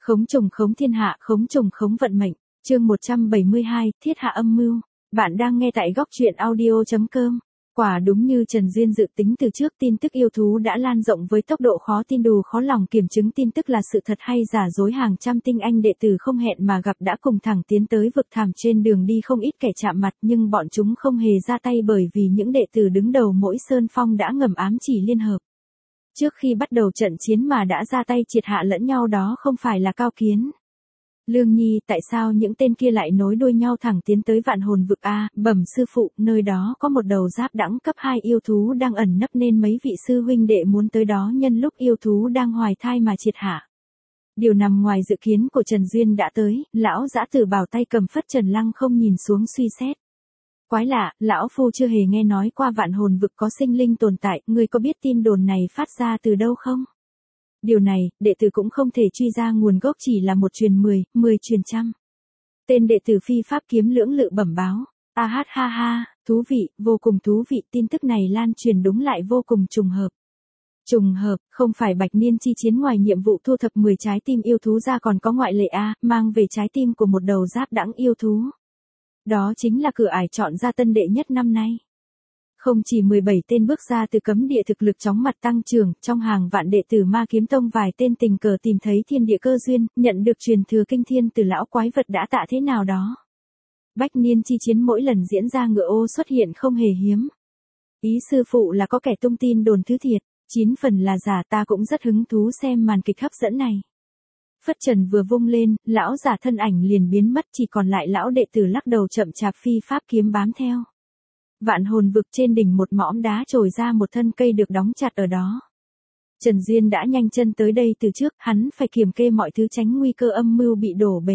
Khống trùng khống thiên hạ, khống trùng khống vận mệnh. Chương 172, Thiết hạ âm mưu. Bạn đang nghe tại góc truyện audio.com. Quả đúng như Trần Duyên dự tính từ trước, tin tức yêu thú đã lan rộng với tốc độ khó tin đủ khó lòng kiểm chứng tin tức là sự thật hay giả dối. Hàng trăm tinh anh đệ tử không hẹn mà gặp đã cùng thẳng tiến tới vực thẳm, trên đường đi không ít kẻ chạm mặt, nhưng bọn chúng không hề ra tay bởi vì những đệ tử đứng đầu mỗi sơn phong đã ngầm ám chỉ liên hợp. Trước khi bắt đầu trận chiến mà đã ra tay triệt hạ lẫn nhau, đó không phải là Cao Kiến, Lương Nhi, tại sao những tên kia lại nối đuôi nhau thẳng tiến tới Vạn Hồn Vực a? Bẩm sư phụ, nơi đó có một đầu giáp đẳng cấp 2 yêu thú đang ẩn nấp nên mấy vị sư huynh đệ muốn tới đó nhân lúc yêu thú đang hoài thai mà triệt hạ. Điều nằm ngoài dự kiến của Trần Duyên đã tới, lão dã tử bảo tay cầm phất trần lăng không nhìn xuống suy xét. Quái lạ, lão phu chưa hề nghe nói qua Vạn Hồn Vực có sinh linh tồn tại, ngươi có biết tin đồn này phát ra từ đâu không? Điều này, đệ tử cũng không thể truy ra nguồn gốc, chỉ là một truyền 10, 10 truyền trăm. Tên đệ tử phi pháp kiếm lưỡng lự bẩm báo. A hát ha ha, thú vị, vô cùng thú vị, tin tức này lan truyền đúng lại vô cùng trùng hợp. Trùng hợp, không phải Bạch Niên chi chiến ngoài nhiệm vụ thu thập 10 trái tim yêu thú ra còn có ngoại lệ a, mang về trái tim của một đầu giáp đẳng yêu thú. Đó chính là cửa ải chọn ra tân đệ nhất năm nay. Không chỉ 17 tên bước ra từ cấm địa thực lực chóng mặt tăng trưởng, trong hàng vạn đệ tử Ma Kiếm Tông vài tên tình cờ tìm thấy thiên địa cơ duyên, nhận được truyền thừa kinh thiên từ lão quái vật đã tạ thế nào đó. Bách niên chi chiến mỗi lần diễn ra ngựa ô xuất hiện không hề hiếm. Ý sư phụ là có kẻ tung tin đồn thứ thiệt, 9 phần là giả, ta cũng rất hứng thú xem màn kịch hấp dẫn này. Phất trần vừa vung lên, lão giả thân ảnh liền biến mất, chỉ còn lại lão đệ tử lắc đầu chậm chạp phi pháp kiếm bám theo. Vạn Hồn Vực trên đỉnh một mỏm đá trồi ra một thân cây được đóng chặt ở đó. Trần Duyên đã nhanh chân tới đây từ trước, hắn phải kiểm kê mọi thứ tránh nguy cơ âm mưu bị đổ bể.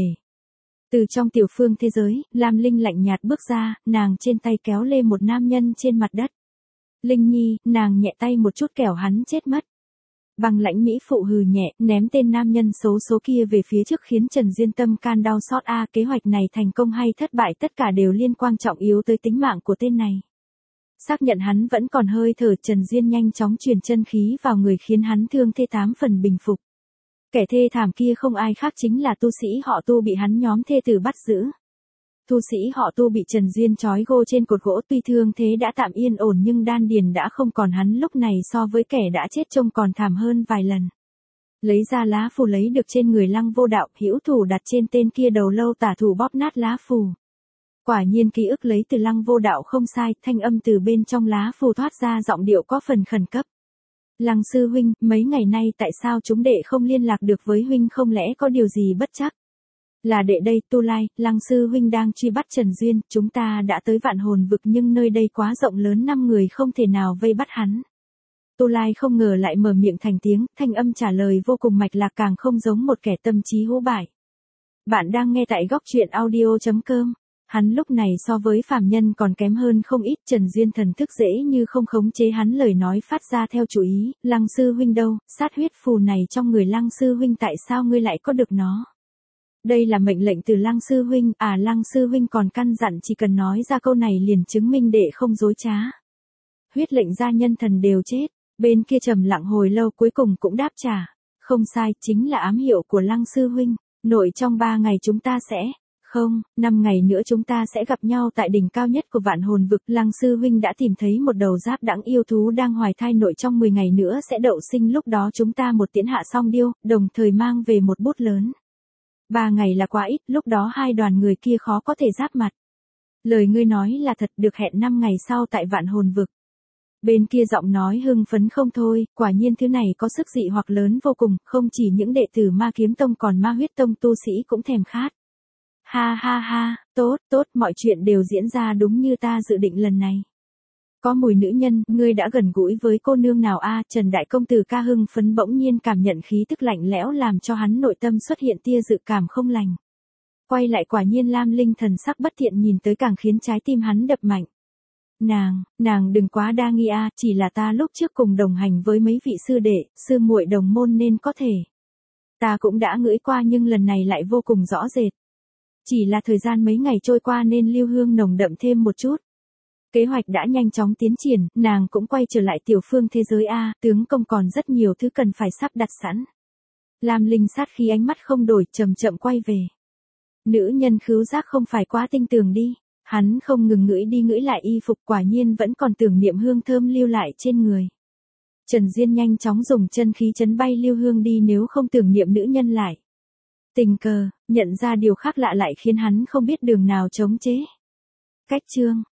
Từ trong tiểu phương thế giới, Lam Linh lạnh nhạt bước ra, nàng trên tay kéo lê một nam nhân trên mặt đất. Linh Nhi, nàng nhẹ tay một chút kẻo hắn chết mất. Băng lãnh mỹ phụ hừ nhẹ, ném tên nam nhân xấu số kia về phía trước khiến Trần Duyên tâm can đau xót a. Kế hoạch này thành công hay thất bại tất cả đều liên quan trọng yếu tới tính mạng của tên này. Xác nhận hắn vẫn còn hơi thở, Trần Duyên nhanh chóng truyền chân khí vào người khiến hắn thương thê 8 phần bình phục. Kẻ thê thảm kia không ai khác chính là tu sĩ họ Tu bị hắn nhóm thê tử bắt giữ. Tu sĩ họ Tu bị Trần Duyên trói gô trên cột gỗ, tuy thương thế đã tạm yên ổn nhưng đan điền đã không còn, hắn lúc này so với kẻ đã chết trông còn thảm hơn vài lần. Lấy ra lá phù lấy được trên người Lăng Vô Đạo, hữu thủ đặt trên tên kia, đầu lâu tả thủ bóp nát lá phù. Quả nhiên ký ức lấy từ Lăng Vô Đạo không sai, thanh âm từ bên trong lá phù thoát ra giọng điệu có phần khẩn cấp. Lăng sư huynh, mấy ngày nay tại sao chúng đệ không liên lạc được với huynh, không lẽ có điều gì bất trắc? Là đệ đây, Tu Lai, Lăng sư huynh đang truy bắt Trần Duyên, chúng ta đã tới Vạn Hồn Vực nhưng nơi đây quá rộng lớn, 5 người không thể nào vây bắt hắn. Tu Lai không ngờ lại mở miệng thành tiếng, thanh âm trả lời vô cùng mạch lạc, càng không giống một kẻ tâm trí hữu bại. Bạn đang nghe tại góc truyện audio.com. Hắn lúc này so với phàm nhân còn kém hơn không ít, Trần Duyên thần thức dễ như không khống chế hắn, lời nói phát ra theo chủ ý. Lăng sư huynh đâu, sát huyết phù này trong người Lăng sư huynh, tại sao ngươi lại có được nó? Đây là mệnh lệnh từ Lăng sư huynh, à Lăng sư huynh còn căn dặn chỉ cần nói ra câu này liền chứng minh đệ không dối trá. Huyết lệnh gia nhân thần đều chết. Bên kia trầm lặng hồi lâu cuối cùng cũng đáp trả. Không sai, chính là ám hiệu của Lăng sư huynh. Nội trong 3 ngày chúng ta sẽ, không, 5 ngày nữa chúng ta sẽ gặp nhau tại đỉnh cao nhất của Vạn Hồn Vực. Lăng sư huynh đã tìm thấy một đầu giáp đẳng yêu thú đang hoài thai, nội trong 10 ngày nữa sẽ đậu sinh, lúc đó chúng ta một tiễn hạ song điêu, đồng thời mang về một bút lớn. 3 ngày là quá ít, lúc đó hai đoàn người kia khó có thể giáp mặt. Lời ngươi nói là thật, được hẹn 5 ngày sau tại Vạn Hồn Vực. Bên kia giọng nói hưng phấn không thôi, quả nhiên thứ này có sức dị hoặc lớn vô cùng, không chỉ những đệ tử Ma Kiếm Tông còn Ma Huyết Tông tu sĩ cũng thèm khát. Ha ha ha, tốt, mọi chuyện đều diễn ra đúng như ta dự định lần này. Có mùi nữ nhân, ngươi đã gần gũi với cô nương nào a? Trần Đại Công Tử ca hưng phấn bỗng nhiên cảm nhận khí tức lạnh lẽo làm cho hắn nội tâm xuất hiện tia dự cảm không lành. Quay lại quả nhiên Lam Linh thần sắc bất thiện nhìn tới càng khiến trái tim hắn đập mạnh. Nàng đừng quá đa nghi a, chỉ là ta lúc trước cùng đồng hành với mấy vị sư đệ, sư muội đồng môn nên có thể. Ta cũng đã ngửi qua nhưng lần này lại vô cùng rõ rệt. Chỉ là thời gian mấy ngày trôi qua nên lưu hương nồng đậm thêm một chút. Kế hoạch đã nhanh chóng tiến triển, nàng cũng quay trở lại tiểu phương thế giới a, tướng công còn rất nhiều thứ cần phải sắp đặt sẵn. Lam Linh sát khí ánh mắt không đổi, chậm chậm quay về. Nữ nhân khứu giác không phải quá tinh tường đi. Hắn không ngừng ngửi đi ngửi lại y phục, quả nhiên vẫn còn tưởng niệm hương thơm lưu lại trên người. Trần Diên nhanh chóng dùng chân khí chấn bay lưu hương đi, nếu không tưởng niệm nữ nhân lại. Tình cờ, nhận ra điều khác lạ lại khiến hắn không biết đường nào chống chế. Cách chương